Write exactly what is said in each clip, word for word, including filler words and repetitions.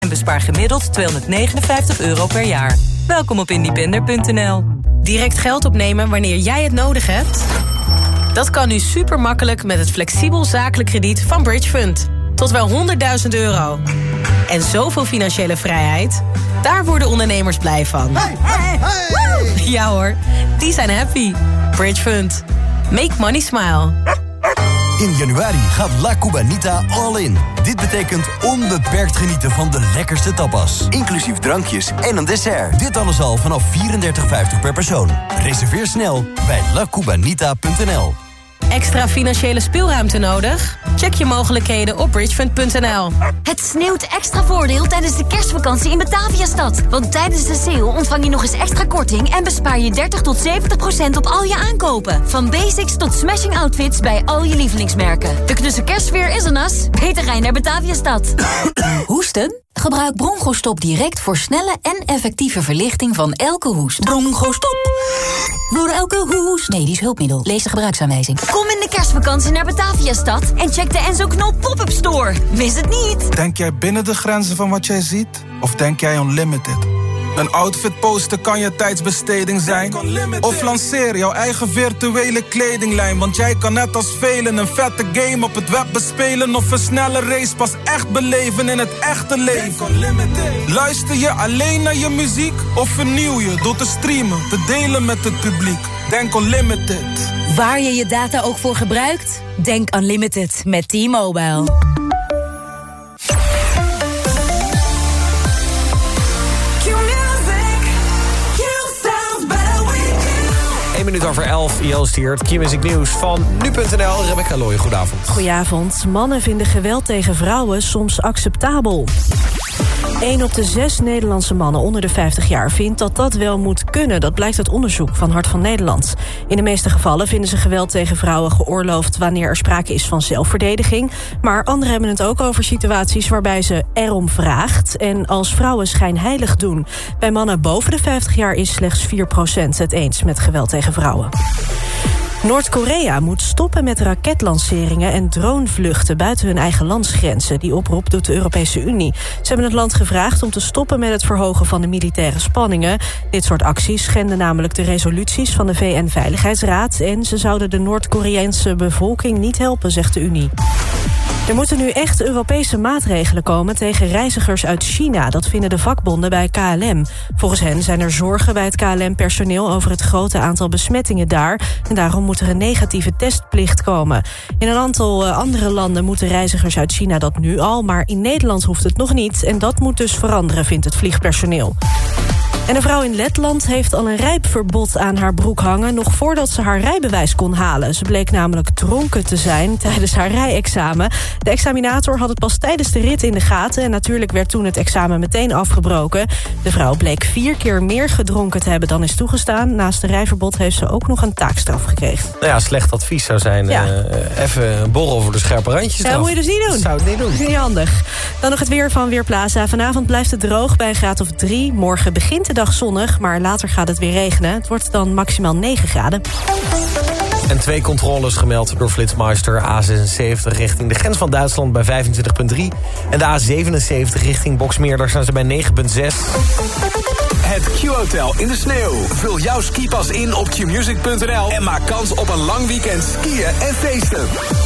bespaar gemiddeld tweehonderdnegenenvijftig euro per jaar. Welkom op independer punt n l. Direct geld opnemen wanneer jij het nodig hebt? Dat kan nu super makkelijk met het flexibel zakelijk krediet van Bridge Fund. Tot wel honderdduizend euro. En zoveel financiële vrijheid, daar worden ondernemers blij van. Hey, hey, hey. Ja hoor, die zijn happy. Bridge Fund. Make money smile. In januari gaat La Cubanita all in. Dit betekent onbeperkt genieten van de lekkerste tapas. Inclusief drankjes en een dessert. Dit alles al vanaf vierendertig vijftig per persoon. Reserveer snel bij la cubanita punt n l. Extra financiële speelruimte nodig? Check je mogelijkheden op bridgefund punt n l. Het sneeuwt extra voordeel tijdens de kerstvakantie in Bataviastad. Want tijdens de sale ontvang je nog eens extra korting... en bespaar je dertig tot zeventig procent op al je aankopen. Van basics tot smashing outfits bij al je lievelingsmerken. De knusse kerstfeer is een as. Beter ga je naar Bataviastad. Hoesten? Gebruik Bronchostop direct voor snelle en effectieve verlichting van elke hoest. Bronchostop! Voor elke hoest. Medisch hulpmiddel. Lees de gebruiksaanwijzing. Kom in de kerstvakantie naar Bataviastad en check de Enzo Knol pop-up store. Mis het niet. Denk jij binnen de grenzen van wat jij ziet? Of denk jij unlimited? Een outfit poster kan je tijdsbesteding zijn. Of lanceer jouw eigen virtuele kledinglijn. Want jij kan net als velen een vette game op het web bespelen. Of een snelle race pas echt beleven in het echte leven. Luister je alleen naar je muziek? Of vernieuw je door te streamen, te delen met het publiek? Denk Unlimited. Waar je je data ook voor gebruikt? Denk Unlimited met T-Mobile. één minuut over elf, Joost hier, het Q-Music Nieuws van nu punt n l. Rebecca Looij, goedenavond. Goedenavond. Mannen vinden geweld tegen vrouwen soms acceptabel. Eén op de zes Nederlandse mannen onder de vijftig jaar vindt dat dat wel moet kunnen. Dat blijkt uit onderzoek van Hart van Nederland. In de meeste gevallen vinden ze geweld tegen vrouwen geoorloofd wanneer er sprake is van zelfverdediging. Maar anderen hebben het ook over situaties waarbij ze erom vraagt en als vrouwen schijnheilig doen. Bij mannen boven de vijftig jaar is slechts vier procent het eens met geweld tegen vrouwen. Noord-Korea moet stoppen met raketlanceringen en dronevluchten buiten hun eigen landsgrenzen. Die oproep doet de Europese Unie. Ze hebben het land gevraagd om te stoppen met het verhogen van de militaire spanningen. Dit soort acties schenden namelijk de resoluties van de V N-veiligheidsraad en ze zouden de Noord-Koreaanse bevolking niet helpen, zegt de Unie. Er moeten nu echt Europese maatregelen komen tegen reizigers uit China. Dat vinden de vakbonden bij K L M. Volgens hen zijn er zorgen bij het K L M-personeel over het grote aantal besmettingen daar. En daarom moet er een negatieve testplicht komen. In een aantal andere landen moeten reizigers uit China dat nu al. Maar in Nederland hoeft het nog niet. En dat moet dus veranderen, vindt het vliegpersoneel. En een vrouw in Letland heeft al een rijpverbod aan haar broek hangen, nog voordat ze haar rijbewijs kon halen. Ze bleek namelijk dronken te zijn tijdens haar rijexamen. De examinator had het pas tijdens de rit in de gaten en natuurlijk werd toen het examen meteen afgebroken. De vrouw bleek vier keer meer gedronken te hebben dan is toegestaan. Naast de rijverbod heeft ze ook nog een taakstraf gekregen. Nou ja, slecht advies zou zijn. Ja. Uh, even een borrel voor de scherpe randjes. Ja, dat moet je dus niet doen. Dat zou het niet doen. Dat is niet handig. Dan nog het weer van Weerplaza. Vanavond blijft het droog bij een graad of drie. Morgen begint de dag zonnig, maar later gaat het weer regenen. Het wordt dan maximaal negen graden. En twee controles gemeld door Flitsmeister. A zesenzeventig richting de grens van Duitsland bij vijfentwintig komma drie. En de A zevenenzeventig richting Boxmeer, daar staan ze bij negen komma zes. Het Q-hotel in de sneeuw. Vul jouw skipas in op q music punt n l en maak kans op een lang weekend skiën en feesten.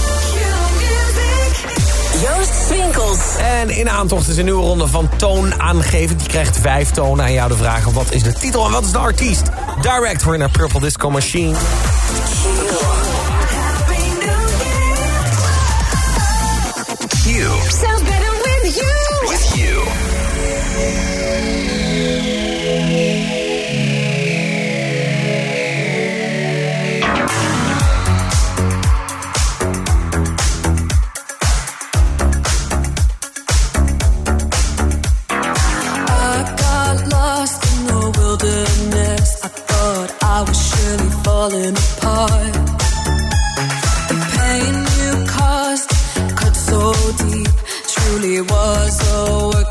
Joost Swinkels. En in aantocht is een nieuwe ronde van toonaangevend. Je krijgt vijf tonen aan jou de vraag: wat is de titel en wat is de artiest? Direct voor naar Purple Disco Machine. Q. Sounds better with you. With you. Falling apart. The pain you caused cut so deep, truly was a work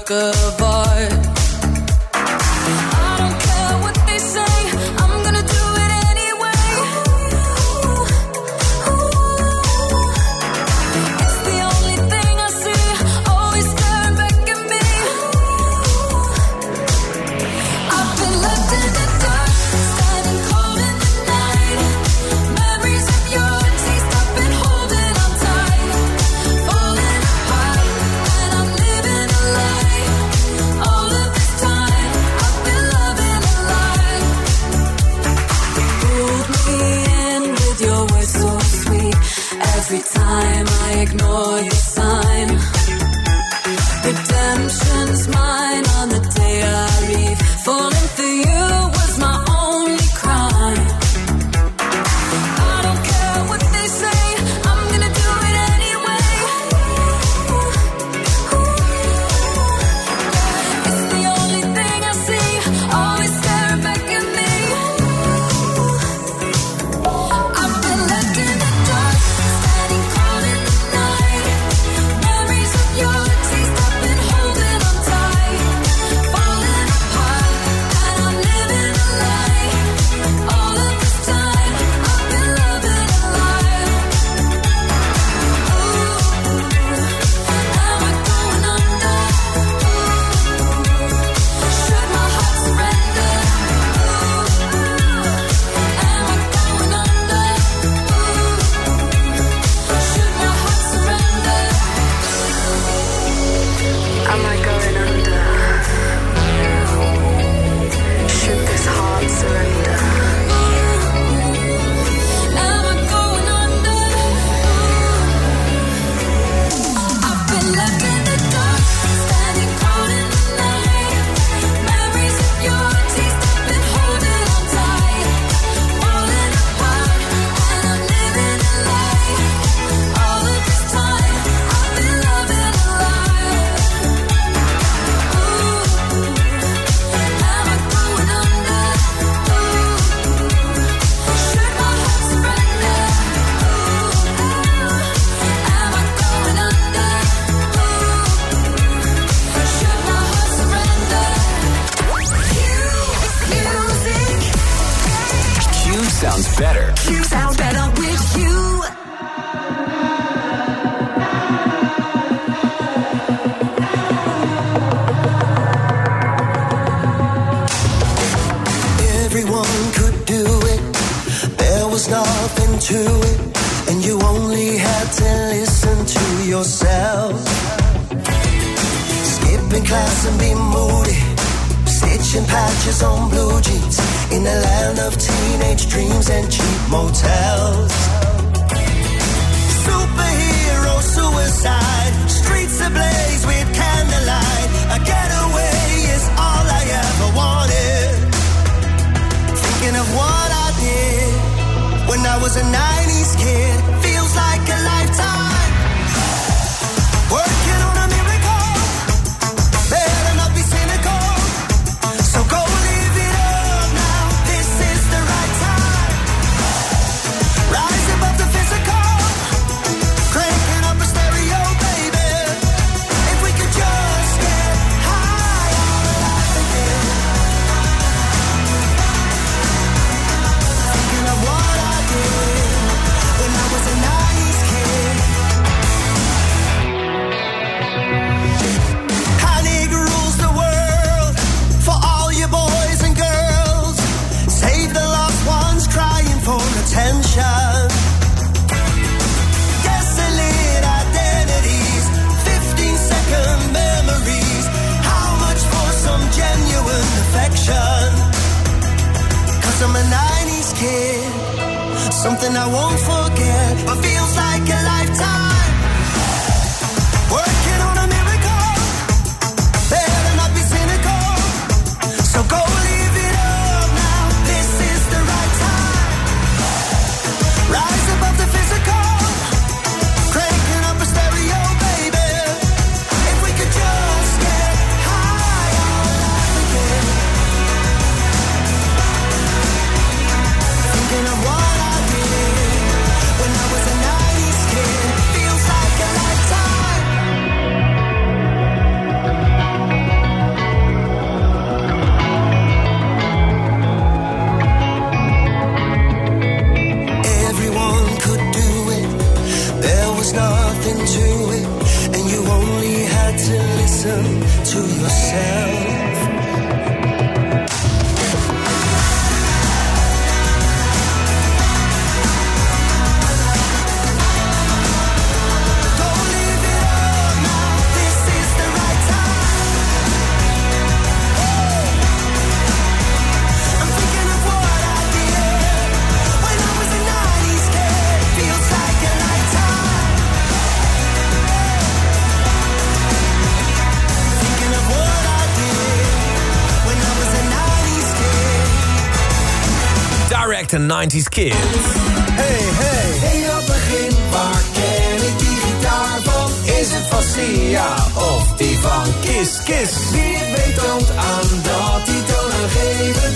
better. You sound better with you. Everyone could do it. There was nothing to it. And you only had to listen to yourself. Skipping class and be moody. Stitching patches on blue jeans. In a land of teenage dreams and cheap motels. Superhero suicide. Streets ablaze with candlelight. A getaway is all I ever wanted. Thinking of what I did when I was a nineties kid. Feels like a lifetime. Working on a miracle. Better not be cynical. So go live it up now. This is the right time. Rise above the physical. Cranking up a stereo, baby. If we could just get high on life again. Thinking of what I did when I was a nineties kid. Panic rules the world for all you boys and girls. Save the lost ones crying for attention. Desolate identities, fifteen second memories. How much for some genuine affection? Cause I'm a nineties kid. Something I won't forget, but feels like a lifetime. Working on a miracle. Better not be cynical. So go live it up now. This is the right time. Rise above the physical. Cranking up a stereo, baby. If we could just get high on life again. Thinking of what I did when I was a nineties kid. Feels like a lifetime. Everyone could do it. There was nothing to it. And you only had to listen to yourself. Go live it up now. This is the right time. I'm thinking of what I did when I was a nineties kid. Feels like a lifetime. Thinking of what I did when I was a nineties kid. Direct and nineties Kids. Hey, hey. Hey, dat begin, waar ken ik die gitaar van? Is het van Sia of die van Kiss Kiss? Wie het weet toont aan dat die toonaangevend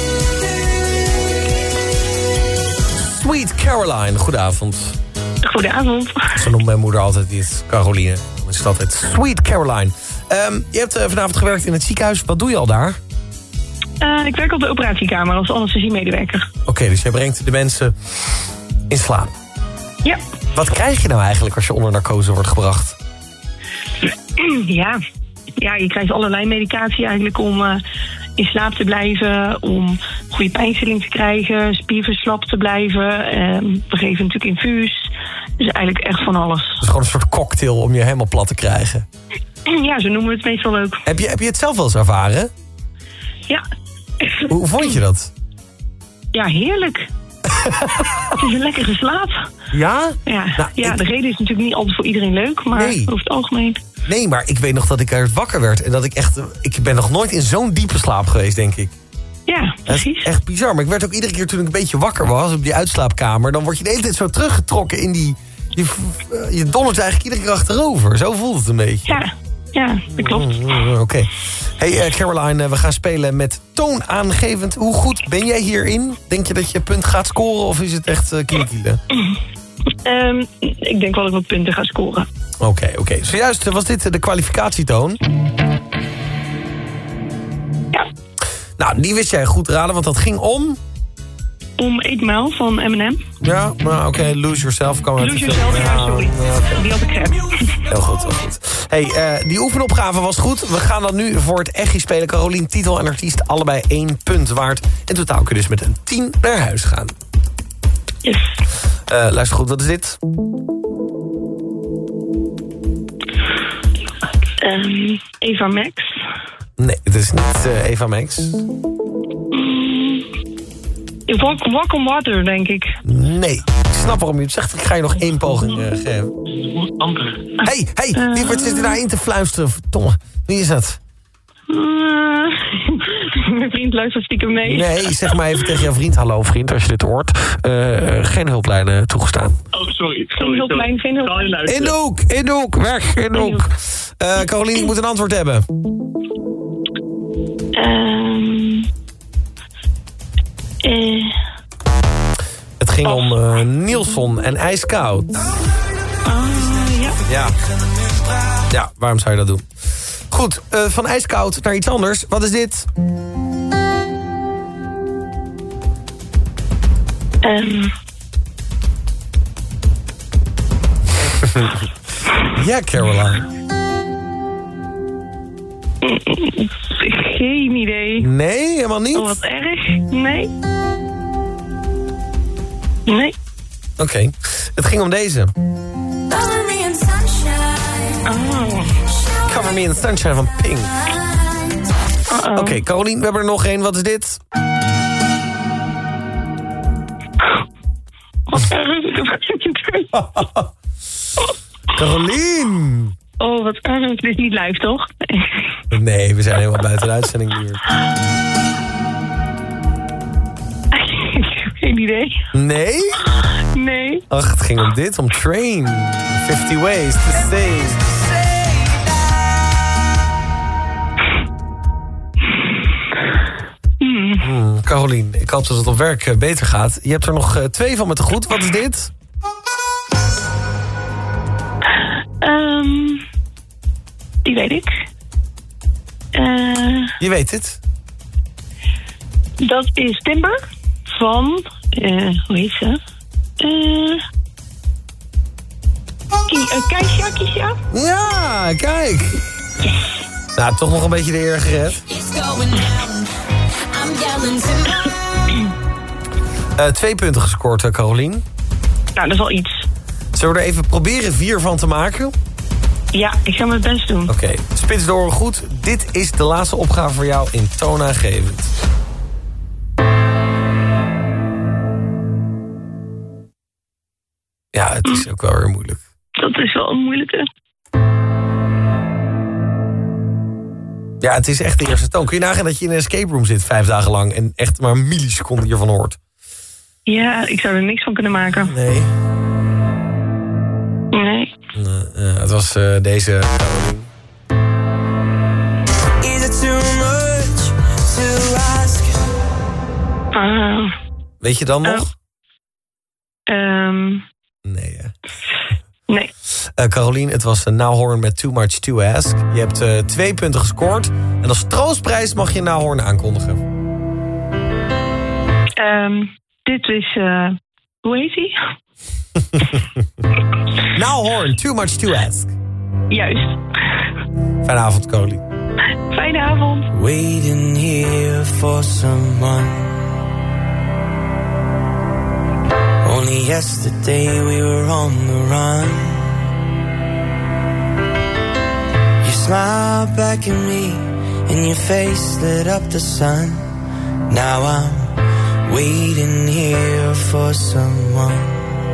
is. Sweet Caroline, goedenavond. Goedenavond. Zo noemt mijn moeder altijd die is Caroline. Dan is het altijd Sweet Caroline. Um, je hebt uh, vanavond gewerkt in het ziekenhuis. Wat doe je al daar? Uh, ik werk op de operatiekamer als anesthesiemedewerker. Oké, okay, dus jij brengt de mensen in slaap. Ja. Wat krijg je nou eigenlijk als je onder narcose wordt gebracht? Ja, ja je krijgt allerlei medicatie eigenlijk om uh, in slaap te blijven, om goede pijnstilling te krijgen, spierverslap te blijven. Uh, we geven natuurlijk infuus. Dus eigenlijk echt van alles. Het is gewoon een soort cocktail om je helemaal plat te krijgen. Ja, zo noemen we het meestal ook. Heb je, heb je het zelf wel eens ervaren? Ja. Hoe, hoe vond je dat? Ja, heerlijk. Het is een lekkere slaap. Ja? Ja, nou, ja ik... de reden is natuurlijk niet altijd voor iedereen leuk, maar nee. over het algemeen. Nee, maar ik weet nog dat ik er wakker werd. En dat ik echt... Ik ben nog nooit in zo'n diepe slaap geweest, denk ik. Ja, precies. Echt, echt bizar. Maar ik werd ook iedere keer toen ik een beetje wakker was op die uitslaapkamer. Dan word je de hele tijd zo teruggetrokken in die... Je, je dondert eigenlijk iedere keer achterover. Zo voelt het een beetje. Ja, ja, dat klopt. Oké. Okay. Hey uh, Caroline, uh, we gaan spelen met toonaangevend. Hoe goed ben jij hierin? Denk je dat je punt gaat scoren of is het echt uh, kiele-kiele? Um, ik denk wel dat ik wat punten ga scoren. Oké, okay, oké. Okay. Zojuist was dit de kwalificatietoon. Ja. Nou, die wist jij goed raden, want dat ging om... om eight mile van Eminem. Ja, nou oké, okay. Lose Yourself. Kan Lose Yourself, ja, sorry. Ja, okay. Die had ik gezegd. Heel goed, heel goed. Hey, uh, die oefenopgave was goed. We gaan dan nu voor het echi spelen. Carolien, titel en artiest, allebei één punt waard. In totaal kun je dus met een tien naar huis gaan. Yes. Uh, luister goed, wat is dit? Um, Eva Max. Nee, het is niet uh, Eva Max. Mm, walk, walk on Water, denk ik. Nee, ik snap waarom je het zegt. Ik ga je nog één poging uh, geven. Hé, hey, hey, wie wordt zit er daarin te fluisteren? Verdomme, wie is dat? Uh, mijn vriend luistert stiekem mee. Nee, zeg maar even tegen jouw vriend. Hallo vriend, als je dit hoort. Uh, geen hulplijnen toegestaan. Oh, sorry. Geen hulplijn, geen hulplijn. In de hoek, in de hoek, weg, in de hoek. Uh, Carolien, ik moet een antwoord hebben. Um, uh, Het ging oh. om uh, Nielsen en IJskoud. Uh, ja. ja. Ja, waarom zou je dat doen? Goed, uh, van IJskoud naar iets anders. Wat is dit? Um. Ja, Caroline. Geen idee. Nee, helemaal niet? Oh, wat erg. Nee. Nee. Oké, okay. Het ging om deze. Cover me in sunshine. Oh. Cover me in sunshine van Pink. Uh-oh. Oké, okay, Carolien, we hebben er nog één. Wat is dit? Wat erg. Ik heb geen idee. Carolien! Oh, wat erg. Dit is niet live, toch? Nee, we zijn helemaal buiten de uitzending nu. Geen idee. Nee? Nee. Ach, het ging om dit, om Train. fifty ways to say. Hmm. Hmm, Carolien, ik hoop dat het op werk uh, beter gaat. Je hebt er nog uh, twee van me te goed. Wat is dit? Um, die weet ik. Uh, Je weet het. Dat is Timber van... Uh, hoe heet ze? Uh, uh, Keisha, Keisha? Ja, kijk. Yes. Nou, toch nog een beetje de eer gered. uh, twee punten gescoord, Carolien. Nou, dat is al iets. Zullen we er even proberen vier van te maken? Ja, ik ga mijn best doen. Oké, okay. Spits de oren goed. Dit is de laatste opgave voor jou in toonaangevend. Ja, het is ook wel weer moeilijk. Dat is wel een moeilijke. Ja, het is echt de eerste toon. Kun je nagaan dat je in een escape room zit vijf dagen lang... en echt maar een milliseconde hiervan hoort? Ja, ik zou er niks van kunnen maken. Nee. Nee. Uh, uh, het was uh, deze... Is it too much to ask? Uh, Weet je dan nog? Uh, um, nee, hè? Nee. Uh, Carolien, het was uh, Nowhorn met Too Much to Ask. Je hebt uh, twee punten gescoord. En als troostprijs mag je Nowhorn aankondigen. Um, dit is... Uh, hoe heet hij? Nowhorn, Too Much to Ask. Juist. Fijne avond, Carolien. Fijne avond. Waiting here for someone. Only yesterday we were on the run. You smiled back at me and your face lit up the sun. Now I'm waiting here for someone.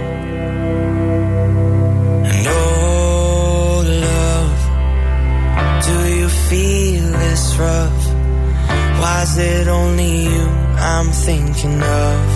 And oh love, do you feel this rough? Why is it only you I'm thinking of?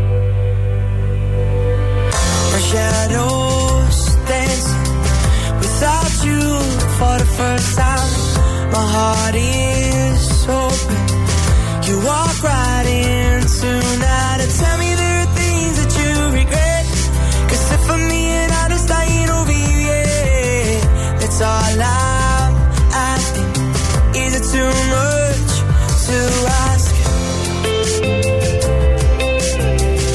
Shadows dancing without you for the first time. My heart is open. You walk right into now to tell me there are things that you regret. Cause if I'm being honest, I ain't over you yet. That's all I'm asking. Is it too much to ask?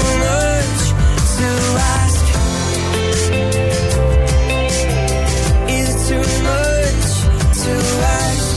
much to ask? Is it too much to ask?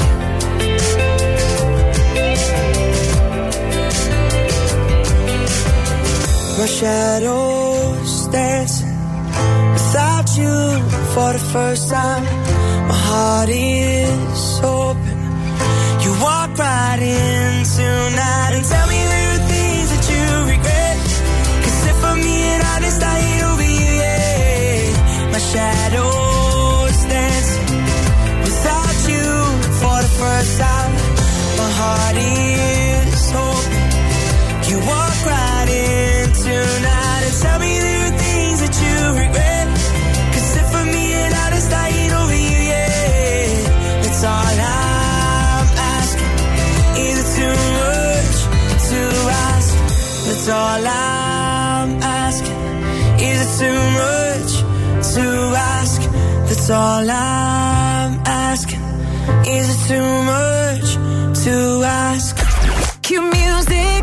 My shadows dancing without you for the first time. My heart is open. You walk right in tonight and tell me there are things that you regret. Cause if I'm being honest, I ain't over you yet. My shadows dancing without you for the first time. My heart is open. You walk right in tonight and tell me there are things that you regret. Cause if I'm being honest, I ain't over you yet. That's all I'm asking. Is it too much to ask? That's all I'm asking. Is it too much to ask? That's all I'm asking. Is it too much to ask? Cue music.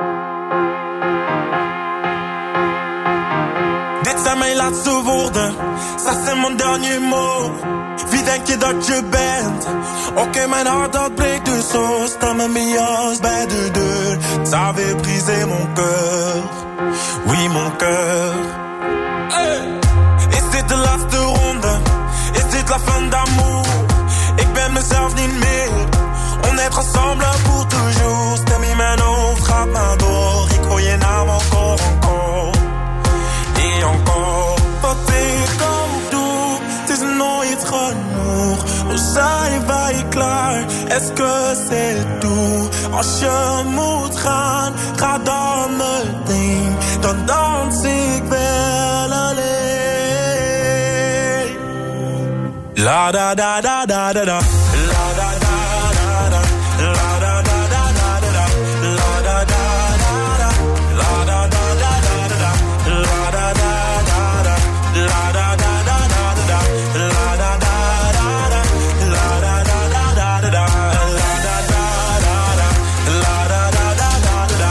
Dit zijn mijn laatste woorden, ça c'est mon dernier mot. Wie denk je dat je bent? Oké, okay, mijn hart dat breekt dus zo. Sta met Mias bij de deur. Ça avait brisé mon cœur, oui mon cœur. Hey. Is dit de laatste ronde? Is dit la fin d'amour? Ik ben mezelf niet meer. On est ensemble pour toujours. Stem in mijn hoofd gaat maar door. Ik hoor je naam encore, encore. Et encore, wat ik ook doe, het is nooit genoeg. We zijn wij klaar, est-ce que c'est tout? Als je moet gaan, ga dan meteen. Dan dans ik wel alleen. La da da da da da da. La da da da da. La da da da da da. La da da da da. La da da da da da. La da da da da. La da da da da da. La da da da da. La da da da da da. La da da da da. La da da da da da.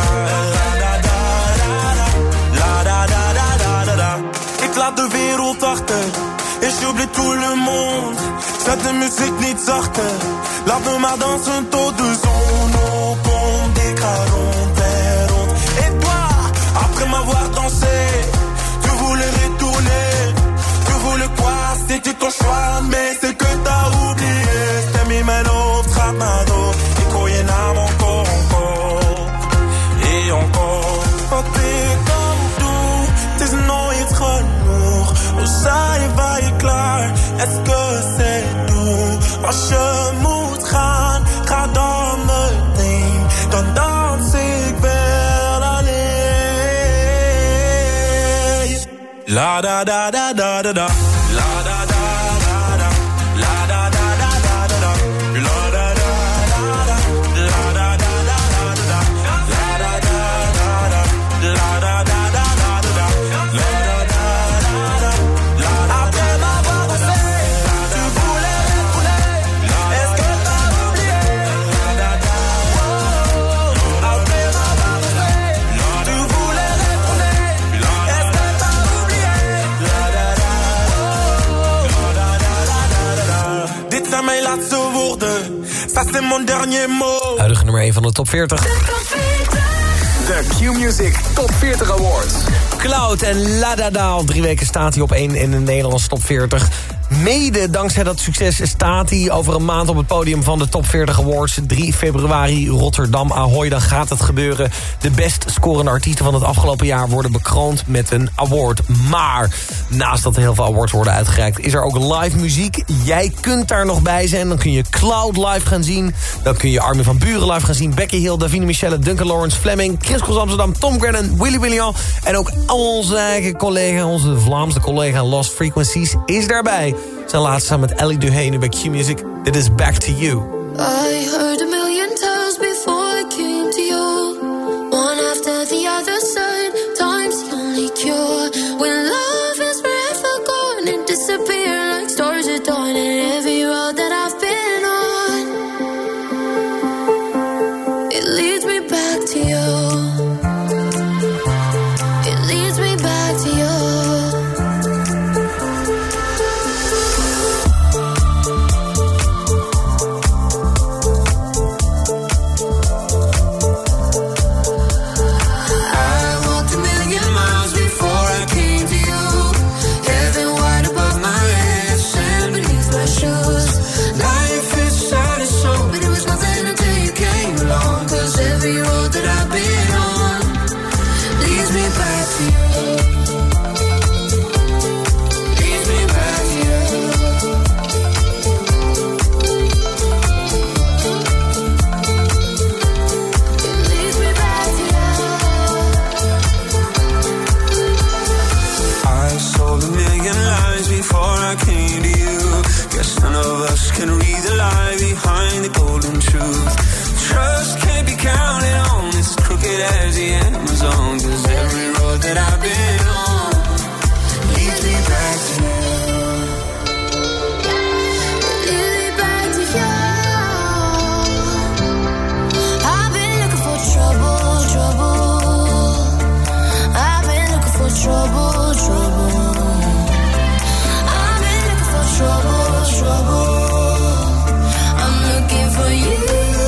La da da da da. La da da da da da. Ik laat de wereld achter. Et j'oublie tout le monde. Zet de muziek niet zachter. Laat me maar dansen tot de zon opkomt. Ik ga rond en rond. Et toi, après m'avoir dansé, tu voulais retourner. Tu voulais quoi? C'était ton choix, mais c'est que t'as oublié. Stem in mijn hoofd gaat maar door. Ik hoor je naam encore, encore. Et encore. Wat ik ook doe, het is nooit genoeg. We zijn wij klaar, est-ce que c'est tout? Als je moet gaan, ga dan meteen. Dan dans ik wel alleen. La da da da da da da. La da da da da. La da da da da da. La da da da da. La da da da da da. La da da da da. La da da da da da. La da da da da. Après m'avoir dansé, tu voulais retourner. Est-ce que t'as oublié? Après m'avoir dansé, tu voulais retourner. Est-ce que t'as oublié? Dit zijn mijn laatste woorden, ça c'est mon dernier mot. Huidige nummer één van de top veertig. De Q-Music Top veertig Awards. Cloud en La Da Da. Al drie weken staat hij op één in de Nederlandse top veertig. Mede dankzij dat succes staat hij over een maand op het podium van de top veertig Awards. drie februari Rotterdam Ahoy, dan gaat het gebeuren. De best scorende artiesten van het afgelopen jaar worden bekroond met een award. Maar naast dat er heel veel awards worden uitgereikt, is er ook live muziek. Jij kunt daar nog bij zijn. Dan kun je Cloud live gaan zien. Dan kun je Armin van Buuren live gaan zien. Becky Hill, Davine Michelle, Duncan Lawrence, Fleming, Chris Cross Amsterdam, Tom Grennan, Willy William. En ook onze eigen collega, onze Vlaamse collega Lost Frequencies is daarbij. Zijn laatste samen met Ellie Duhane bij Q-Music. Dit is Back to You. I heard a million times before I came to you. One after the other side, time's the only cure. When love is forever gone and disappear like stars at dawn. And every road that I've been on, it leads me back to you. behind the golden truth. Trust can't be counted on, it's crooked as the Amazon. Cause every road that I've been on leads me back to you. Lead me back to you. I've been looking for trouble, trouble. I've been looking for trouble, trouble. I've been looking for trouble, trouble. I'm looking for you.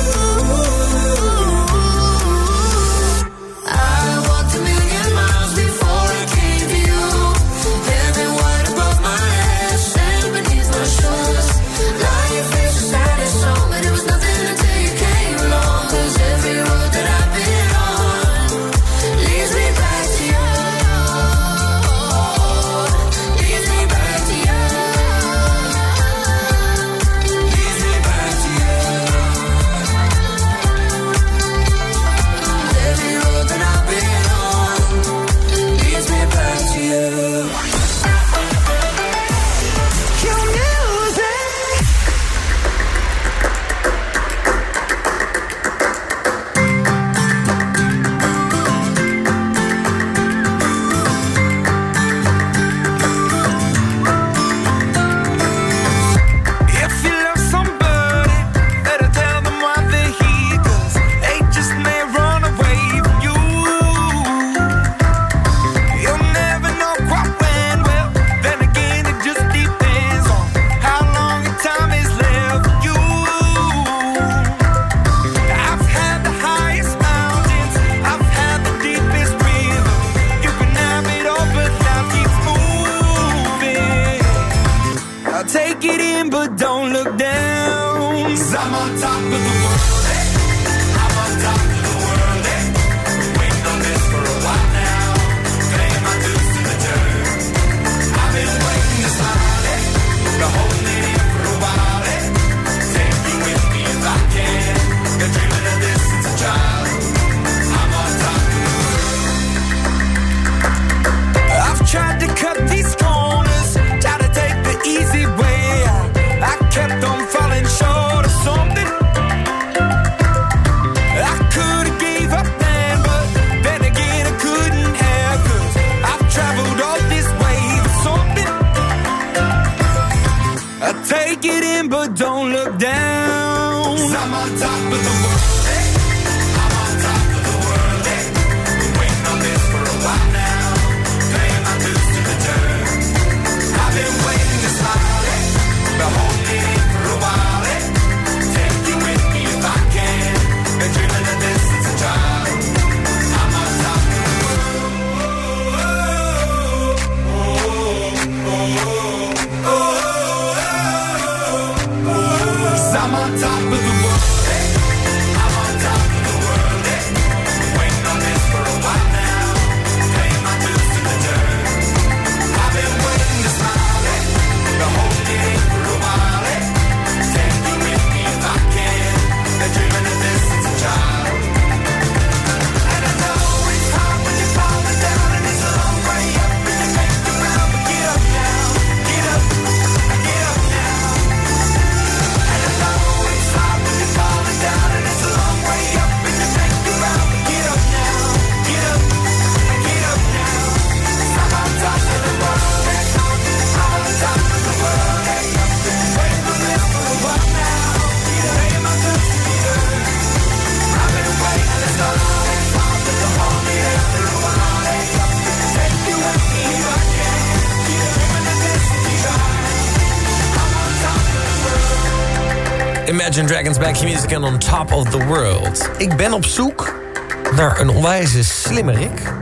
Imagine Dragons bij Q-Music en On Top of the World. Ik ben op zoek naar een onwijze slimmerik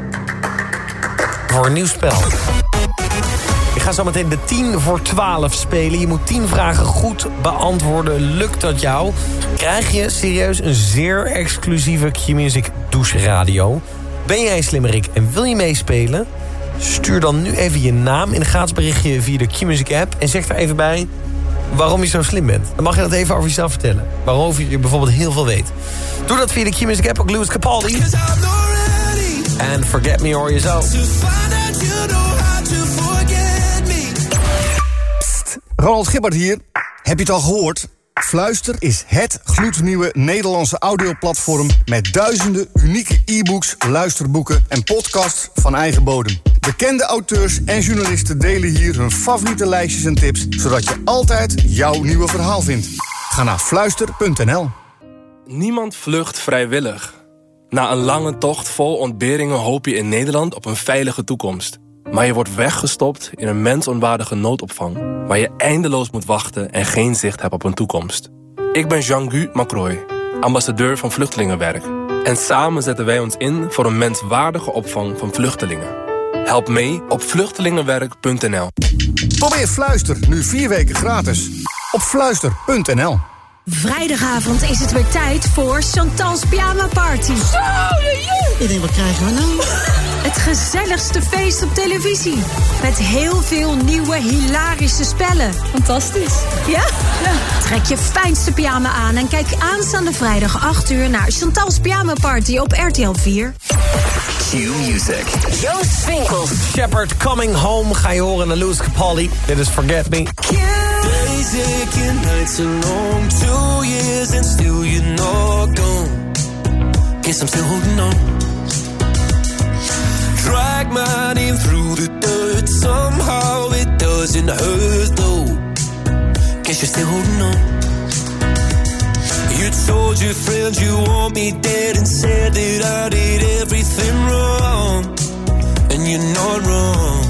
voor een nieuw spel. Ik ga zo meteen de tien voor twaalf spelen. Je moet tien vragen goed beantwoorden. Lukt dat jou? Krijg je serieus een zeer exclusieve Q-Music doucheradio. Ben jij een slimmerik en wil je meespelen? Stuur dan nu even je naam in een gratis berichtje via de Q-Music app en zeg daar even bij waarom je zo slim bent. Dan mag je dat even over jezelf vertellen. Waarover je bijvoorbeeld heel veel weet. Doe dat via de Q-Music app, ook Lewis Capaldi. En Forget Me hoor je zo. Psst, Ronald Gibbert hier. Heb je het al gehoord? Fluister is het gloednieuwe Nederlandse audioplatform met duizenden unieke e-books, luisterboeken en podcasts van eigen bodem. Bekende auteurs en journalisten delen hier hun favoriete lijstjes en tips, zodat je altijd jouw nieuwe verhaal vindt. Ga naar fluister punt n l. Niemand vlucht vrijwillig. Na een lange tocht vol ontberingen hoop je in Nederland op een veilige toekomst. Maar je wordt weggestopt in een mensonwaardige noodopvang, waar je eindeloos moet wachten en geen zicht hebt op een toekomst. Ik ben Jean-Gu Macroy, ambassadeur van Vluchtelingenwerk. En samen zetten wij ons in voor een menswaardige opvang van vluchtelingen. Help mee op vluchtelingenwerk punt n l. Probeer Fluister nu vier weken gratis op fluister punt n l. Vrijdagavond is het weer tijd voor Chantal's Pyjama Party. Zo, Ik denk, wat krijgen we nou? Het gezelligste feest op televisie. Met heel veel nieuwe, hilarische spellen. Fantastisch. Ja? Ja. Trek je fijnste pyjama aan en kijk aanstaande vrijdag acht uur naar Chantal's Pyjama Party op R T L vier. Q-Music. Joost Swinkels. Shepard Coming Home ga je horen naar Louis Capaldi. Dit is Forget Me. Days aching, nights are long, two years and still you're not gone. Guess I'm still holding on. Drag my name through the dirt, somehow it doesn't hurt though. Guess you're still holding on. You told your friends you want me dead and said that I did everything wrong, and you're not wrong.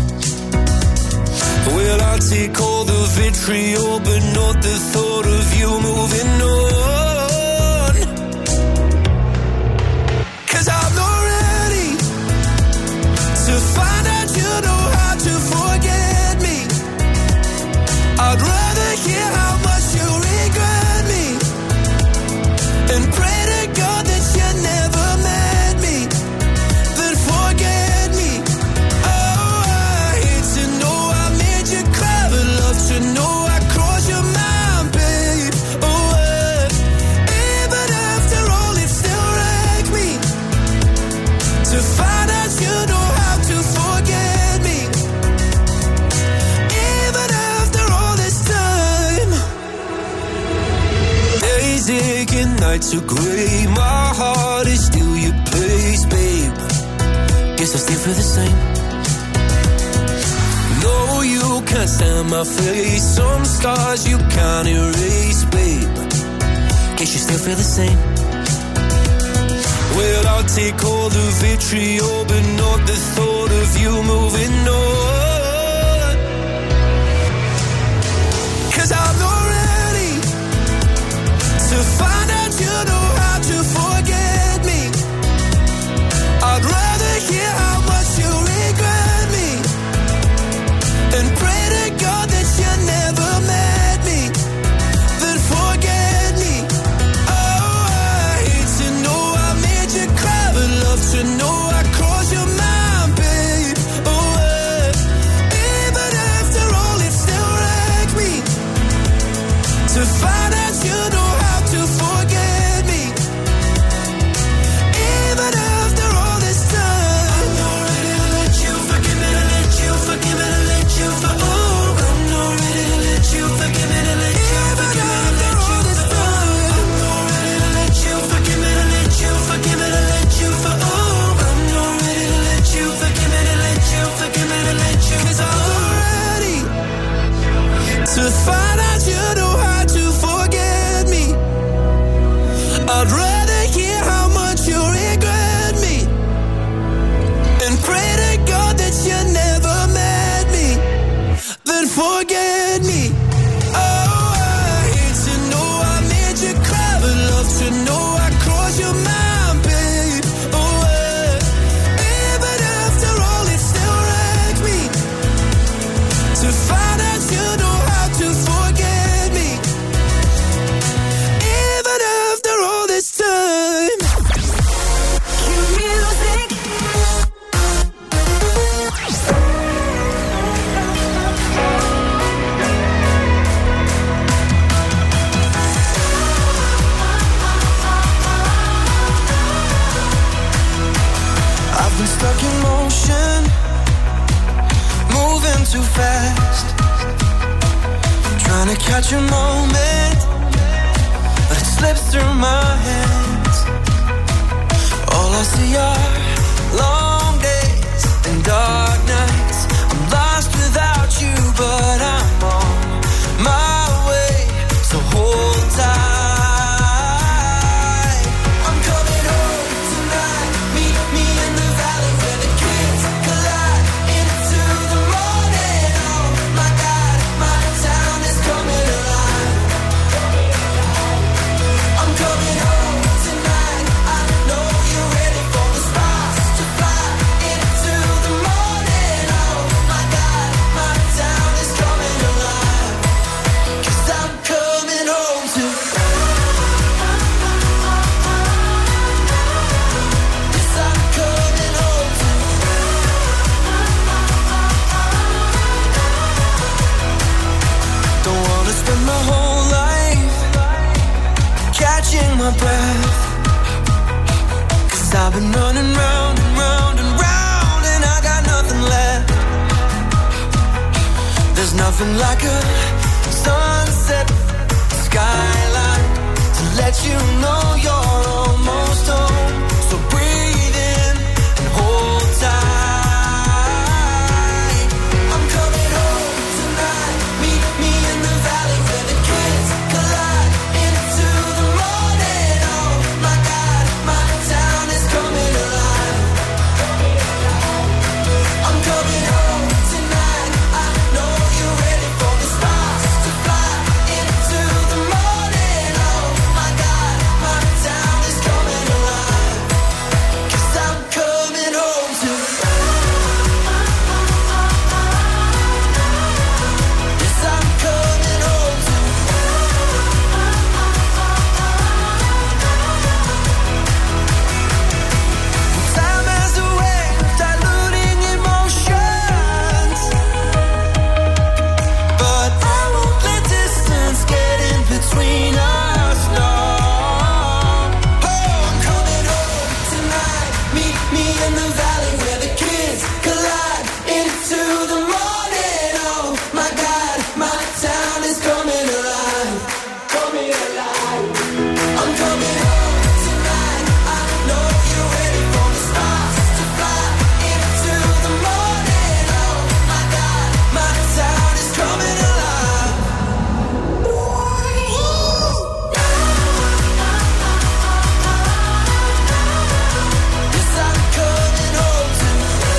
Well, I'll take all the vitriol, but not the thought of you moving on. 'Cause I'm not ready to find out you know how to forget me. I'd rather hear how much you regret me and pray to God that you never met me, then forget me. Oh, I hate to know I made you cry, but love to know I crossed your mind, babe. Oh, uh, even after all, it still wrecked me to find out you know how to forget me. Even after all this time, days aching, nights are gray. My heart is still your place, babe. Guess I still feel the same. No, you can't stand my face. Some scars you can't erase, babe. Guess you still feel the same. Well, I'll take all the vitriol, but not the thought of you moving on. 'Cause I'm not ready to find out you know how to forget me. I'd rather hear how much you regret me and pray to God that you never met me, then forget me. Oh, I hate to know I made you cry, but love to know I crossed your mind, babe. Oh, uh, even after all, it still wrecked me to find out you know how to forget me. Even after all this time, I'm not ready to let you forgive me, to let you forgive me, to let you for oh, I'm not ready to let you forgive me, to let you forgive me, to let you this time. I'm not ready to let you forgive me, to let you forgive me, to let you for oh, I'm not ready to let you forgive me, to let you forgive me, to let you 'cause I'm not ready to find out you know how to forget me. I'd rather hear how much you regret me and pray to God that you never met me, then forget me. Oh, I hate to know I made you cry, but love to know I crossed your mind, babe. Oh, uh, even after all, it still wrecked me to find out you know how to forget me. Even after all this time. Q-Music. I've been stuck in motion, moving too fast, trying to catch a moment, slips through my hands. All I see are long days and dark nights. I'm lost without you, but I'm on my way, so hold tight. I'm coming home tonight. Meet me in the valley where the kids collide into the morning. Oh my God, my town is coming alive. I'm coming home tonight. I know you're ready for the stars to fly into the morning. Oh my God, my town is coming alive. 'Cause I'm coming home to. Yes, I'm coming home to. Don't wanna spend my whole life catching my breath. 'Cause I've been running round and round and round and I got nothing left. There's nothing like a sunset skyline to let you know you're almost home. So breathe in and hold tight. I'm coming home tonight. Meet me in the valley where the kids collide into the morning. Oh my God, my town is coming alive. I'm coming home tonight. I know you're ready for the stars to fly into the morning. Oh my God, my town is coming alive. 'Cause I'm coming home to. Yes, I'm coming home to. Time has a way of diluting emotions, but I won't let distance get in between us, no. Oh, I'm coming home tonight. Meet me in the valley where the kids collide into the morning. Oh my God, my town is coming alive. Coming alive. I'm coming home tonight. I know you're ready for the stars to fly into the morning. Oh my God, my town is coming alive. Yes, I'm coming home to.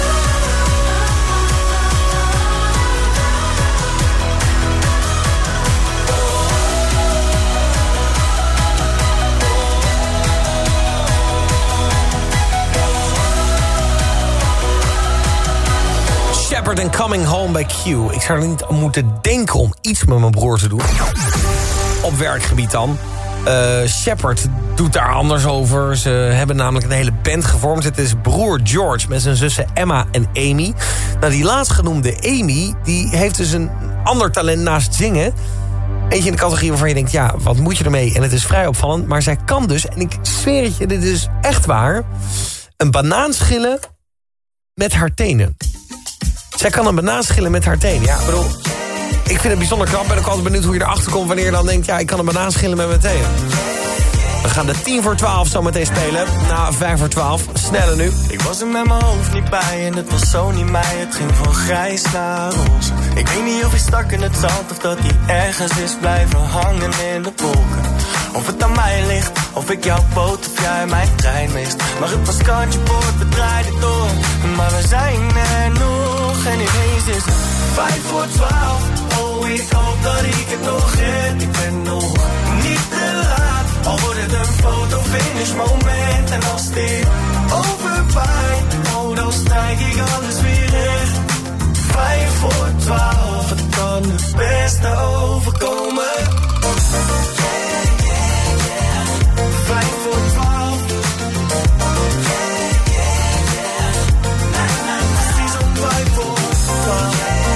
Shepard en Coming Home bij Q. Ik zou er niet aan moeten denken om iets met mijn broer te doen. Op werkgebied dan. Uh, Shepard doet daar anders over. Ze hebben namelijk een hele band gevormd. Het is broer George met zijn zussen Emma en Amy. Nou, die laatstgenoemde Amy, die heeft dus een ander talent naast zingen. Eentje in de categorie waarvan je denkt, ja, wat moet je ermee? En het is vrij opvallend, maar zij kan dus, en ik zweer het je, dit is echt waar, een banaan schillen met haar tenen. Zij kan een banaan schillen met haar tenen. Ja, ik bedoel, ik vind het bijzonder knap. Ben ook altijd benieuwd hoe je erachter komt wanneer je dan denkt, ja, ik kan een banaan schillen met mijn tenen. We gaan de tien voor twaalf zo meteen spelen. Na vijf voor twaalf. Sneller nu. Ik was er met mijn hoofd niet bij en het was zo niet mij. Het ging van grijs naar roze. Ik weet niet of hij stak in het zand of dat hij ergens is blijven hangen in de wolken. Of het aan mij ligt, of ik jouw boot of jij mijn trein mist. Maar het was kantje boord, we draaiden door. Maar we zijn er nog en ineens is het vijf voor twaalf. Oh, ik hoop dat ik het nog red. Ik ben nog niet te laat. Al wordt het een fotofinish moment. En als dit overwaait, oh, dan strijk ik alles weer recht. Vijf voor twaalf, het kan het beste overkomen. Vijf voor twaalf. Precies om vijf voor twaalf.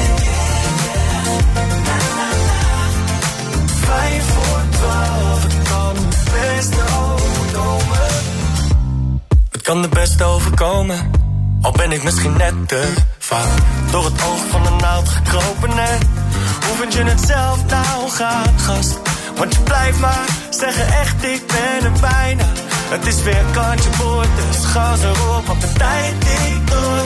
Vijf voor twaalf, het kan het beste overkomen. Het kan het beste overkomen, al ben ik misschien net te vaak door het oog van de naald gekropen. En hoe vind je het zelf nou gaat, gast? Want je blijft maar zeggen echt, ik ben er bijna. Het is weer kantje boord, dus gas erop, want de tijd tikt door.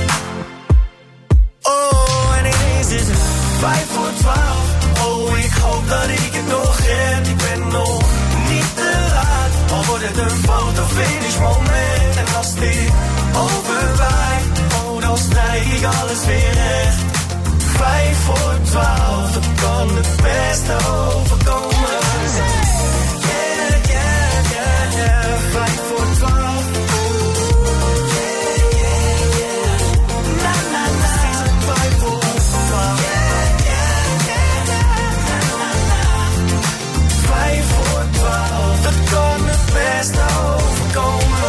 Oh, en ineens is het vijf voor twaalf. Oh, ik hoop dat ik het nog red. Ik ben nog niet te laat. Al wordt het een fotofinish moment. En als dit overwaait, oh, dan strijk ik alles weer recht. Vijf voor twaalf, dat kan het beste overkomen. Yeah, yeah, yeah, yeah. Vijf voor twaalf. Yeah, yeah, yeah. Na, na, na. Vijf voor twaalf. Yeah, yeah, yeah, yeah. Na, na, na. Vijf voor twaalf, dat kan het beste overkomen.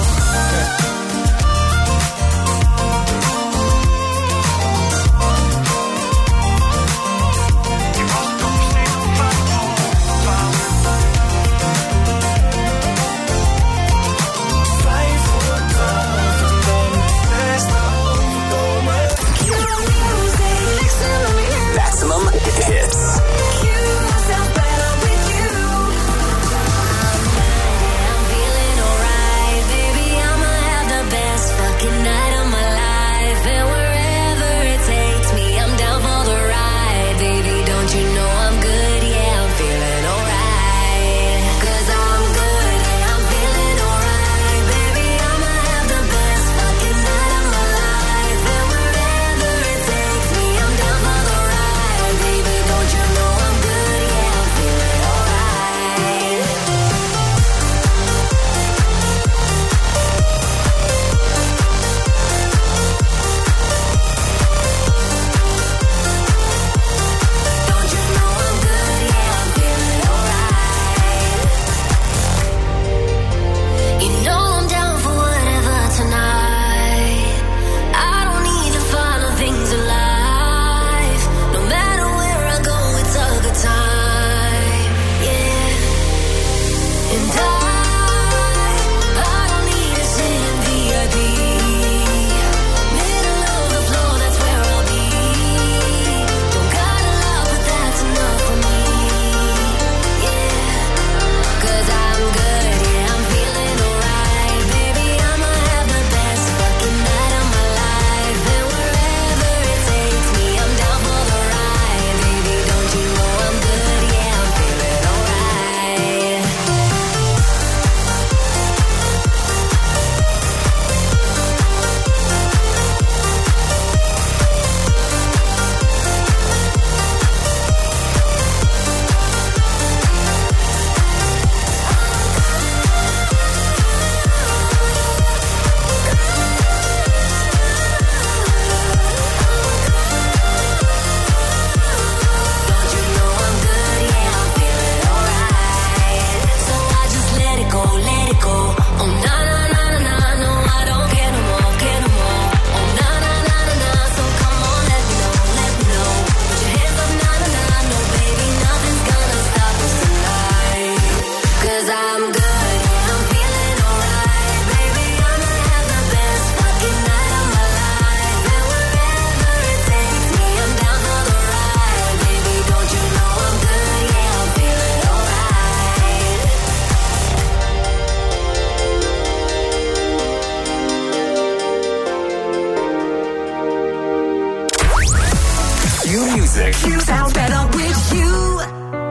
You sound better with you.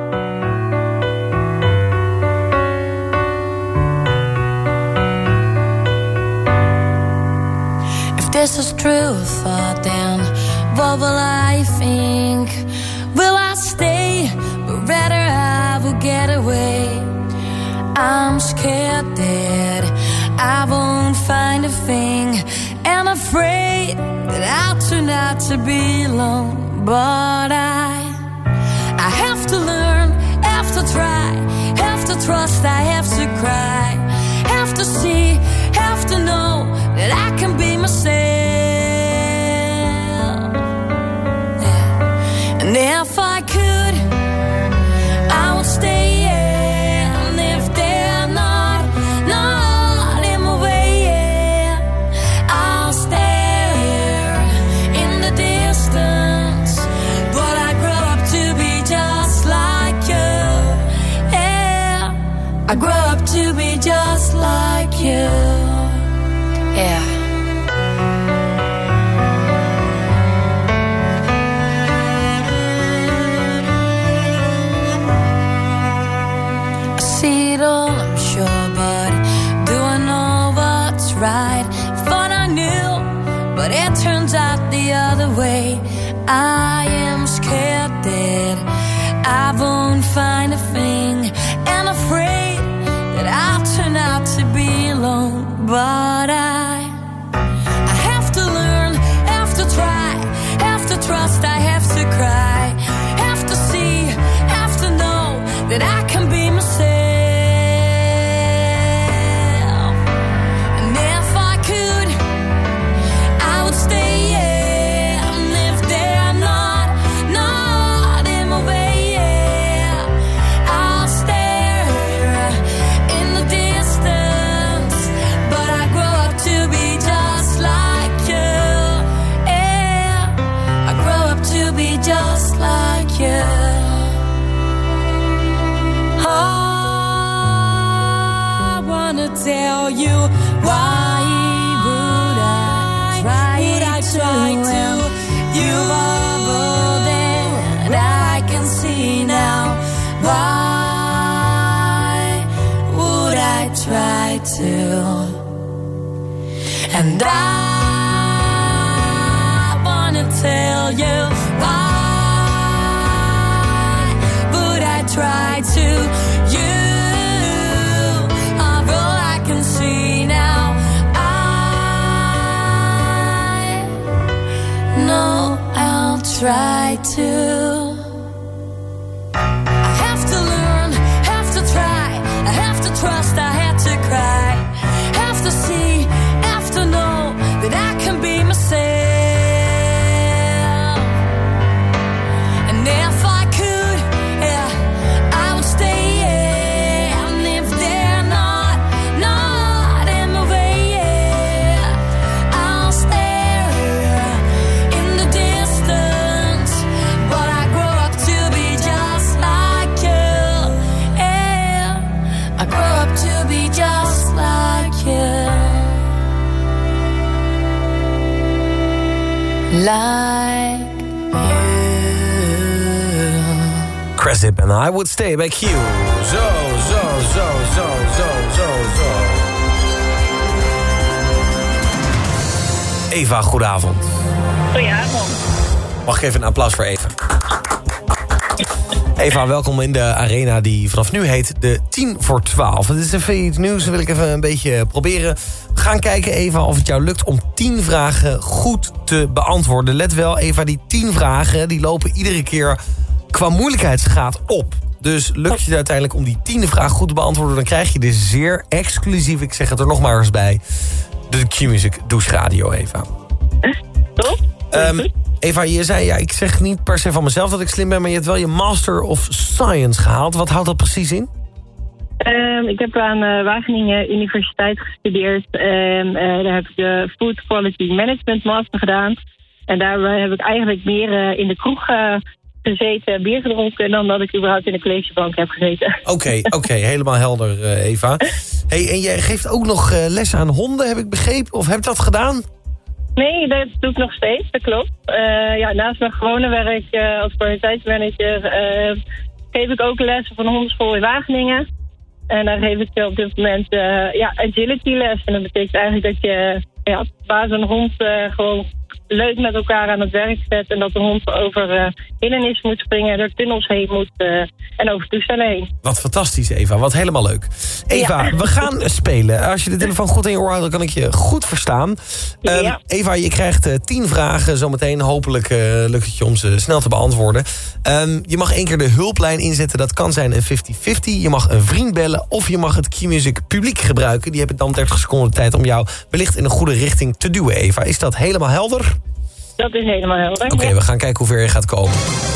If this is true thought, then what will I think? Will I stay? But rather I will get away. I'm scared that I won't find a thing, and afraid that I'll turn out to be alone. But I, I have to learn, have to try, have to trust, I have to cry, have to see, have to know that I can be myself. Yeah. And if I could, I would stay. And if they're not, not in my way, yeah, I'll stare in the distance. But I grow up to be just like you. away. I am scared that I won't find a thing, and afraid that I'll turn out to be alone. But I, I have to learn, have to try, have to trust, I have to cry, have to see, have to know that I can be myself. Tell you why would I try, would I try to, to you are all that I can see now. Why would I try to? And I wanna tell you why would I try to you. See now, I know I'll try to. I have to learn, have to try, I have to trust, I have to cry, have to see, have to know that I can be myself. And if I could, yeah, I would stay. Like you. Cressip en I Would Stay bij Q. Zo, zo, zo, zo, zo, zo, zo. Eva, goedenavond. Goedenavond. Mag ik even een applaus voor Eva? Eva, welkom in de arena die vanaf nu heet de tien voor twaalf. Het is even iets nieuws, dat wil ik even een beetje proberen. We gaan kijken, Eva, of het jou lukt om tien vragen goed te beantwoorden. Let wel, Eva, die tien vragen die lopen iedere keer qua moeilijkheidsgraad op. Dus lukt je het uiteindelijk om die tiende vraag goed te beantwoorden... dan krijg je dus zeer exclusief, ik zeg het er nog maar eens bij... de Q-Music doucheradio, Eva. Top. Um, Eva, je zei, ja, ik zeg niet per se van mezelf dat ik slim ben... maar je hebt wel je Master of Science gehaald. Wat houdt dat precies in? Um, ik heb aan uh, Wageningen Universiteit gestudeerd. En uh, daar heb ik de Food Quality Management Master gedaan. En daarbij heb ik eigenlijk meer uh, in de kroeg uh, gezeten, bier gedronken... dan dat ik überhaupt in de collegebank heb gezeten. Oké, okay, oké, okay, helemaal helder, uh, Eva. Hey, en jij geeft ook nog uh, lessen aan honden, heb ik begrepen? Of heb je dat gedaan? Nee, dat doe ik nog steeds, dat klopt. Uh, ja, naast mijn gewone werk uh, als kwaliteitsmanager... Uh, geef ik ook lessen van de hondenschool in Wageningen. En daar geef ik op dit moment uh, ja, agility les. En dat betekent eigenlijk dat je ja, baas en hond uh, gewoon leuk met elkaar aan het werk zet. En dat de hond over uh, hindernissen moet springen, door tunnels heen moet uh, en over toestellen heen. Wat fantastisch, Eva. Wat helemaal leuk. Eva, ja. We gaan spelen. Als je de telefoon goed in je oor houdt, dan kan ik je goed verstaan. Um, ja. Eva, je krijgt uh, tien vragen zometeen. Hopelijk uh, lukt het je om ze snel te beantwoorden. Um, je mag één keer de hulplijn inzetten. Dat kan zijn een vijftig vijftig. Je mag een vriend bellen of je mag het Q-Music publiek gebruiken. Die hebben dan dertig seconden tijd om jou wellicht in een goede richting te duwen, Eva. Is dat helemaal helder? Dat is helemaal helder. Oké, okay, we gaan kijken hoe ver je gaat komen.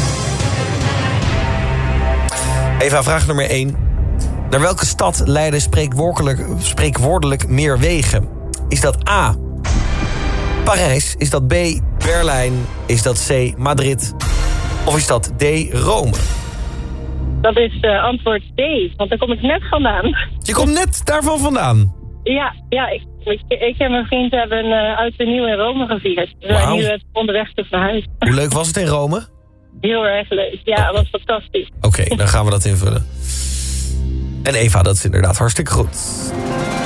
Eva, vraag nummer één. Naar welke stad leiden spreekwoordelijk, spreekwoordelijk meer wegen? Is dat A, Parijs? Is dat B, Berlijn? Is dat C, Madrid? Of is dat D, Rome? Dat is uh, antwoord D, want daar kom ik net vandaan. Je komt net daarvan vandaan? Ja, ja ik, ik, ik en mijn vriend hebben uh, oud en nieuw in Rome gevierd. We zijn wow. nu uh, onderweg terug naar huis. Hoe leuk was het in Rome? Heel erg leuk, ja, het was fantastisch. Oké, okay, dan gaan we dat invullen. En Eva, dat is inderdaad hartstikke goed.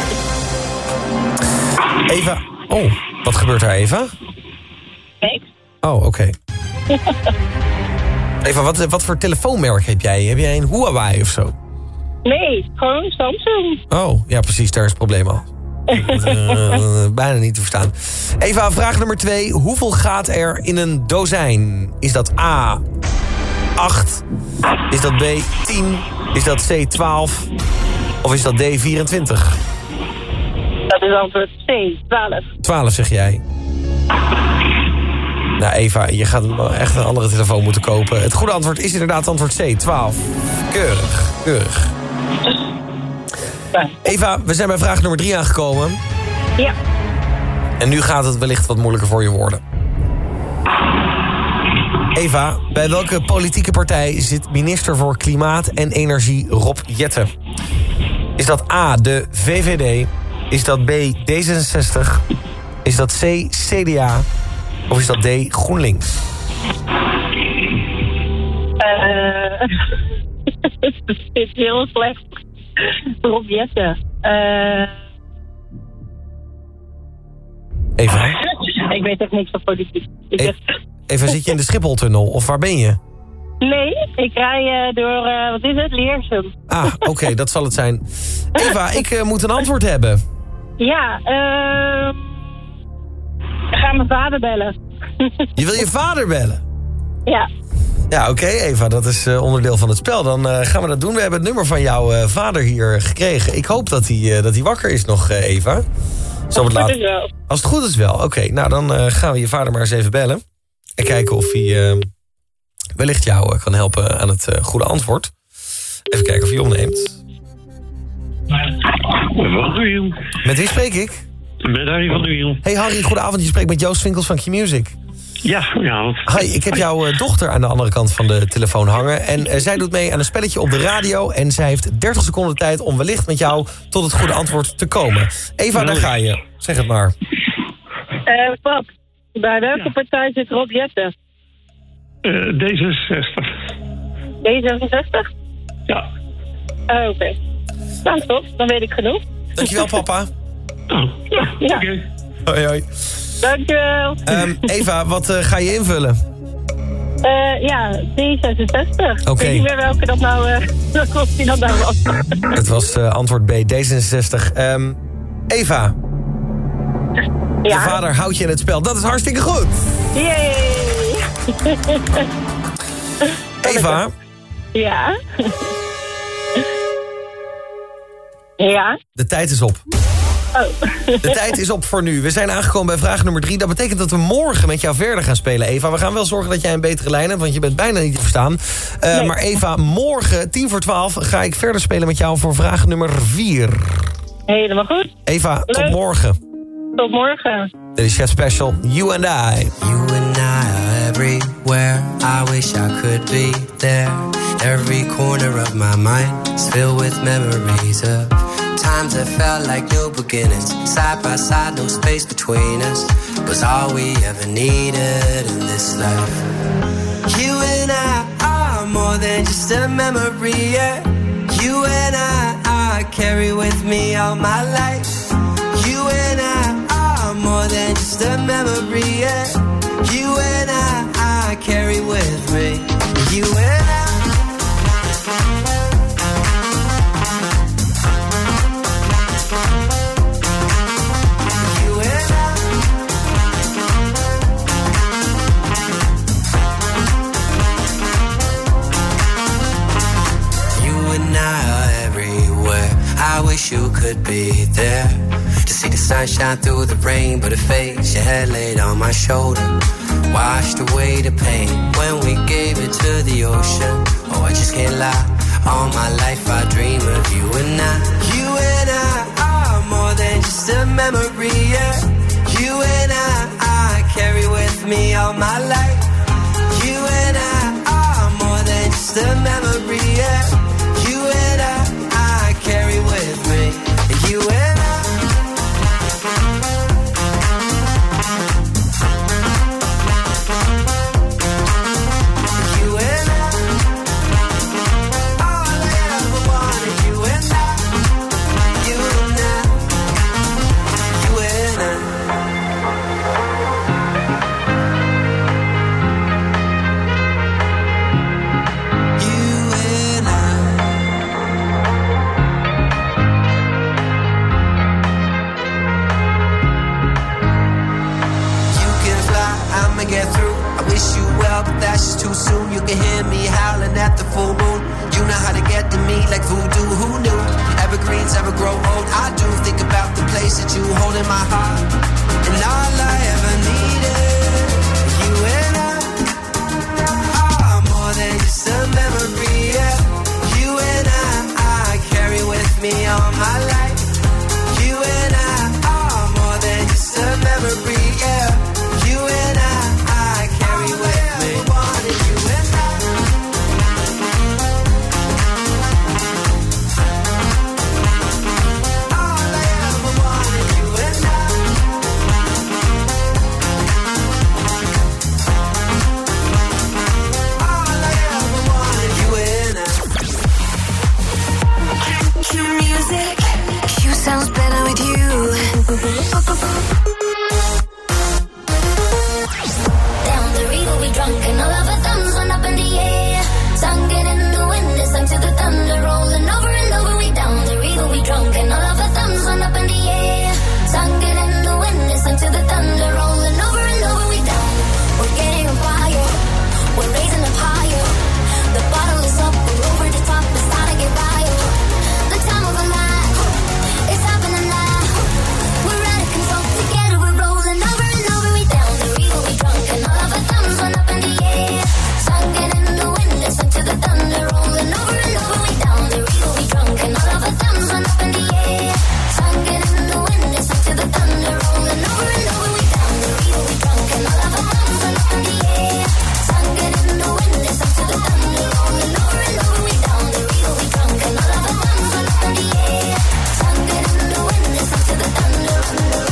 Eva, oh, wat gebeurt er, Eva? Niks. Oh, oké. Okay. Eva, wat, wat voor telefoonmerk heb jij? Heb jij een Huawei of zo? Nee, gewoon Samsung. Oh, ja precies, daar is het probleem al. uh, bijna niet te verstaan. Eva, vraag nummer twee. Hoeveel gaat er in een dozijn? Is dat A, acht? Is dat B, tien? Is dat C, twaalf? Of is dat D, vierentwintig? Dat is antwoord C, twaalf. twaalf zeg jij. Nou Eva, je gaat echt een andere telefoon moeten kopen. Het goede antwoord is inderdaad antwoord C, twaalf. Keurig, keurig. Eva, we zijn bij vraag nummer drie aangekomen. Ja. En nu gaat het wellicht wat moeilijker voor je worden. Eva, bij welke politieke partij zit minister voor Klimaat en Energie Rob Jetten? Is dat A, de V V D? Is dat B, D zesenzestig? Is dat C, C D A? Of is dat D, GroenLinks? Uh, het is heel slecht. Rob Jetten. Uh... Eva? Ik weet echt niks van politiek. E- Eva, zit je in de Schipholtunnel of waar ben je? Nee, ik rij uh, door, uh, wat is het, Leersum. Ah, oké, okay, dat zal het zijn. Eva, ik uh, moet een antwoord hebben. Ja, uh... ik ga mijn vader bellen. Je wil je vader bellen? Ja. Ja, oké, okay, Eva, dat is uh, onderdeel van het spel. Dan uh, gaan we dat doen. We hebben het nummer van jouw uh, vader hier gekregen. Ik hoop dat hij, uh, dat hij wakker is nog, uh, Eva. Zo het laat... wel. Als het goed is wel. Oké, okay, nou dan uh, gaan we je vader maar eens even bellen. En kijken of hij uh, wellicht jou uh, kan helpen aan het uh, goede antwoord. Even kijken of hij opneemt. Met wie spreek ik? Met Harry van der Wiel. Hey Harry, goedenavond. Je spreekt met Joost Winkels van Q-Music. Ja, goedenavond. Hi, ik heb jouw uh, dochter aan de andere kant van de telefoon hangen. En uh, zij doet mee aan een spelletje op de radio. En zij heeft dertig seconden tijd om wellicht met jou tot het goede antwoord te komen. Eva, daar ga je. Zeg het maar. Uh, pap, bij welke ja. partij zit Rob Jetten? Uh, D zesenzestig. D zesenzestig? Ja. Uh, Oké. Okay. Nou, top. Dan weet ik genoeg. Dankjewel, papa. Oh, ja. ja. Oké. Okay. Hoi, hoi. Dankjewel. Um, Eva, wat uh, ga je invullen? Uh, ja, D zesenzestig. Oké. Okay. Ik weet niet meer welke dat nou, uh, wat die dat nou was. Het was uh, antwoord B, D zesenzestig. Um, Eva. Ja? Je vader houdt je in het spel. Dat is hartstikke goed. Yay. Eva. Ja. Ja. De tijd is op. Oh. De tijd is op voor nu. We zijn aangekomen bij vraag nummer drie. Dat betekent dat we morgen met jou verder gaan spelen, Eva. We gaan wel zorgen dat jij een betere lijn hebt, want je bent bijna niet te verstaan. Uh, nee. Maar Eva, morgen, tien voor twaalf, ga ik verder spelen met jou voor vraag nummer vier. Helemaal goed. Eva, leuk. Tot morgen. Tot morgen. Dit is Chef Special, You and I. You and I are everywhere. I wish I could be there. Every corner of my mind is filled with memories of times that felt like new beginnings. Side by side, no space between us was all we ever needed in this life. You and I are more than just a memory, yeah. You and I, I carry with me all my life. You and I are more than just a memory, yeah. You and I, I carry with me. You and I. I wish you could be there to see the sunshine through the rain, but it fades. Your head laid on my shoulder, washed away the pain when we gave it to the ocean. Oh, I just can't lie. All my life I dream of you and I. You and I are more than just a memory, yeah. You and I, I carry with me all my life. You and I are more than just a memory, yeah. You and I, I carry with me. You and I. You and I. All I ever wanted. You and I. You and I. You and I. too soon. You can hear me howling at the full moon. You know how to get to me like voodoo, who knew? Evergreens ever grow old, I do think about the place that you hold in my heart. And all I ever needed, you and I are more than just a memory, yeah. You and I, I carry with me all my life. You and I are more than just a memory, yeah. You and I, I carry with me. Wanted you and I. Music, Q sounds better with you. Down the river we drunk and all of our thumbs went up in the air. Singing in the wind, listen to the thunder rolling over and over. We down the river we drunk and all of our thumbs went up in the air. Singing in the wind, listen to the thunder rolling over and over. We down, we're getting on fire, we're raising up higher. The bottle is up, we're over the top, it's time to get wild. The time of our life, it's happening now. We're out of control, together we're rolling over and over. We down the river, we drunk and all of our thumbs went up in the air. Singing in the wind, listen to the thunder rolling over and over. We down the river, we drunk and all of our thumbs went up in the air. Singing in the wind, listen to the thunder rolling over and over. We down the river, we drunk and all of our thumbs went up in the air. Singing in the wind, listen to the thunder rolling over and over. We down the river, we drunk and all of our thumbs went up in the air. Singing in the wind, listen to the thunder rolling over.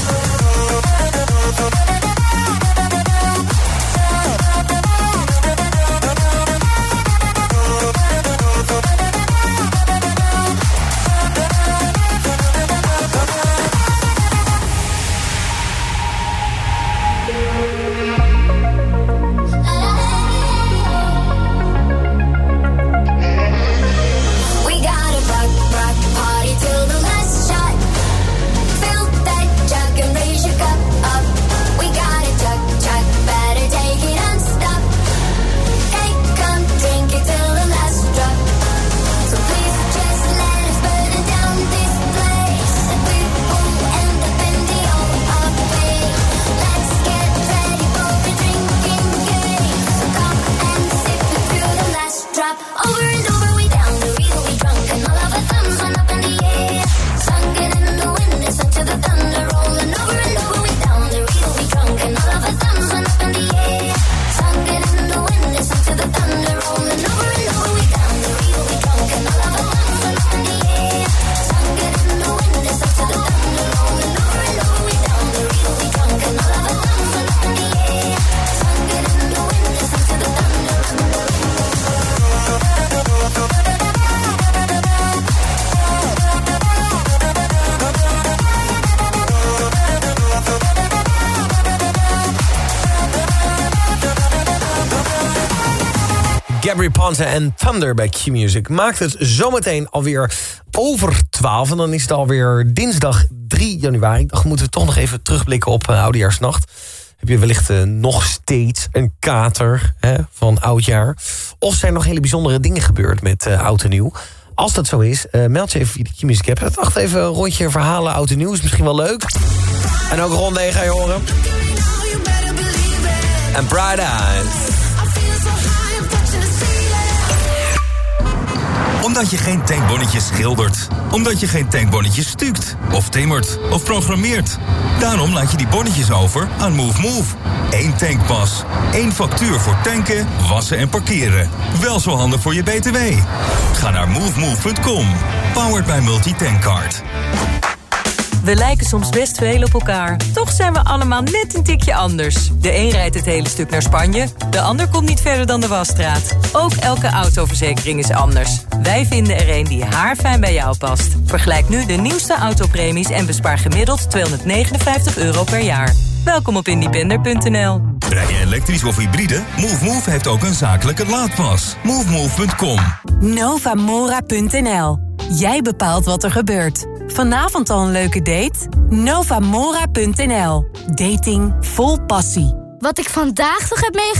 We gotta rock, rock, party till the last shot. Fill that jug and raise your cup up. We gotta chug, chug, better take it and stop. Hey, come drink it till the last drop. So please just let us burn down this place, and we will end up in the old upway. Let's get ready for a drinking game. So come and sip it through the last drop. Over and over, we down the river, we drunk and all of our thumbs went up in the air. Singing in the wind, listen to the thunder rolling over and over. We down the river, we drunk and all of our thumbs went up in the air. Singing in the wind, listen to the thunder rolling over and over. We down the river, we drunk and all of our thumbs went up in the air. Singing in the wind, listen to the thunder rolling over and over. We down the river, we drunk and all of our thumbs went up in the air. Singing in the wind, listen to the thunder rolling over. Gabry Ponte en Thunder bij Q-Music maakt het zometeen alweer over twaalf. En dan is het alweer dinsdag drie januari. Dan moeten we toch nog even terugblikken op uh, Oudejaarsnacht. Heb je wellicht uh, nog steeds een kater hè, van oudjaar? Of zijn er nog hele bijzondere dingen gebeurd met uh, oud en nieuw? Als dat zo is, uh, meld je even via de Q-Music app. Wacht even, een rondje verhalen oud en nieuw is misschien wel leuk. En ook Ron D ga je horen. En Bright Eyes. Omdat je geen tankbonnetjes schildert. Omdat je geen tankbonnetjes stukt. Of timmert. Of programmeert. Daarom laat je die bonnetjes over aan Move Move. Eén tankpas. Één factuur voor tanken, wassen en parkeren. Wel zo handig voor je B T W. Ga naar move move punt com. Powered by Multitankcard. We lijken soms best veel op elkaar. Toch zijn we allemaal net een tikje anders. De een rijdt het hele stuk naar Spanje. De ander komt niet verder dan de wasstraat. Ook elke autoverzekering is anders. Wij vinden er een die haarfijn bij jou past. Vergelijk nu de nieuwste autopremies en bespaar gemiddeld tweehonderdnegenenvijftig euro per jaar. Welkom op independer punt n l. Rij je elektrisch of hybride? Move Move heeft ook een zakelijke laadpas. move move punt com. Novamora punt n l. Jij bepaalt wat er gebeurt. Vanavond al een leuke date? Novamora punt n l. Dating vol passie. Wat ik vandaag nog heb meegemaakt.